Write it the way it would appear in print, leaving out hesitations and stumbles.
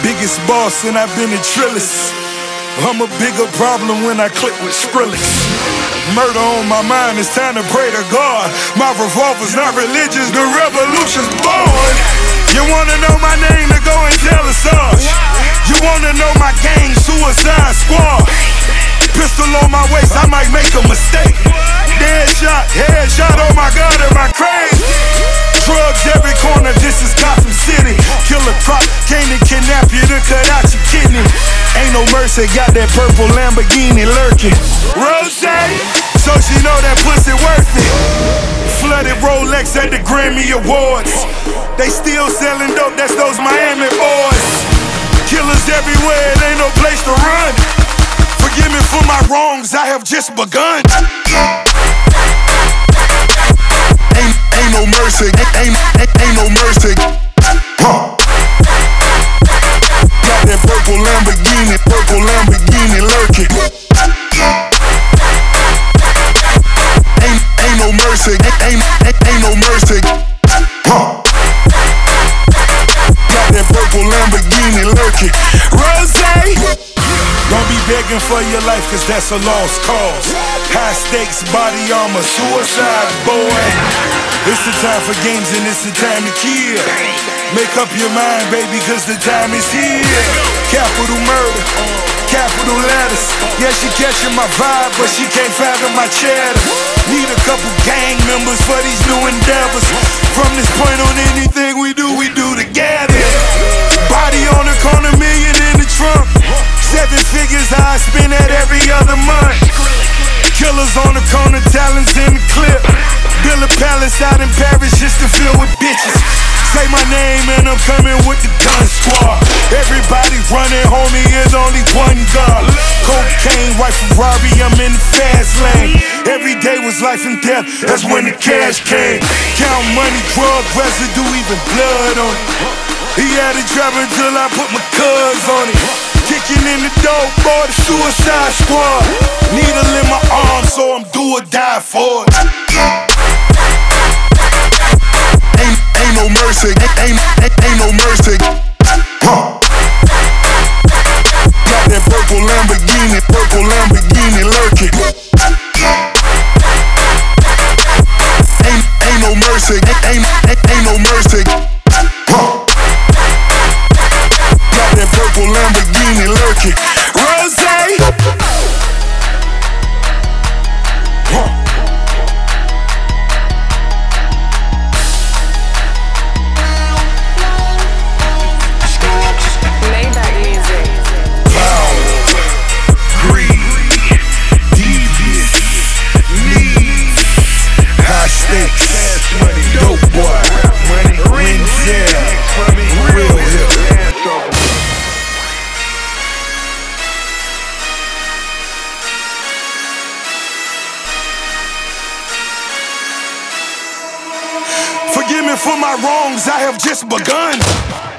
Biggest boss and I've been in Trillis. I'm a bigger problem when I click with Skrillex. Murder on my mind, it's time to pray to God. My revolver's not religious, the revolution's born. You wanna know my name, to go and tell us us. You wanna know my gang, Suicide Squad. Pistol on my waist, I might make a mistake. Headshot, oh my God, am I crazy? Drugs every corner, this is Gotham City. Killer Croc came to kidnap you to cut out your kidney. Ain't no mercy, got that purple Lamborghini lurking. Rose, so she know that pussy worth it. Flooded Rolex at the Grammy Awards. They still selling dope, that's those Miami boys. Killers everywhere, it ain't no place to run. Forgive me for my wrongs, I have just begun. Ain't no mercy, ain't no mercy. Got that purple Lamborghini lurking. Ain't no mercy, ain't no mercy. Got that purple Lamborghini lurking. Rose, don't be begging for your life, cause that's a lost cause. High stakes, body armor, suicide, boy. It's the time for games and it's the time to kill. Make up your mind, baby, cause the time is here. Capital murder, capital letters. Yeah, she catching my vibe, but she can't fathom my cheddar. Need a couple gang members for these new endeavors. From this point on, anything we do together. Body on the corner, million in the trunk. 7 figures I spend that every other month. Killers on the corner, talents in the clip. Build a palace out in Paris just to fill with bitches. Say my name and I'm coming with the gun squad. Everybody running, homie, is only one God. Cocaine, white Ferrari, I'm in the fast lane. Every day was life and death, that's when the cash came. Count money, drug residue, even blood on it. He had it driving till I put my cuz on it. Kicking in the door, boy, the Suicide Squad. Needle in my arm, so I'm do or die for it. Ain't no mercy, ain't no mercy. Got that purple Lamborghini lurking. Ain't no mercy, ain't no mercy. Got that purple Lamborghini lurking. Rose. Forgive me for my wrongs, I have just begun.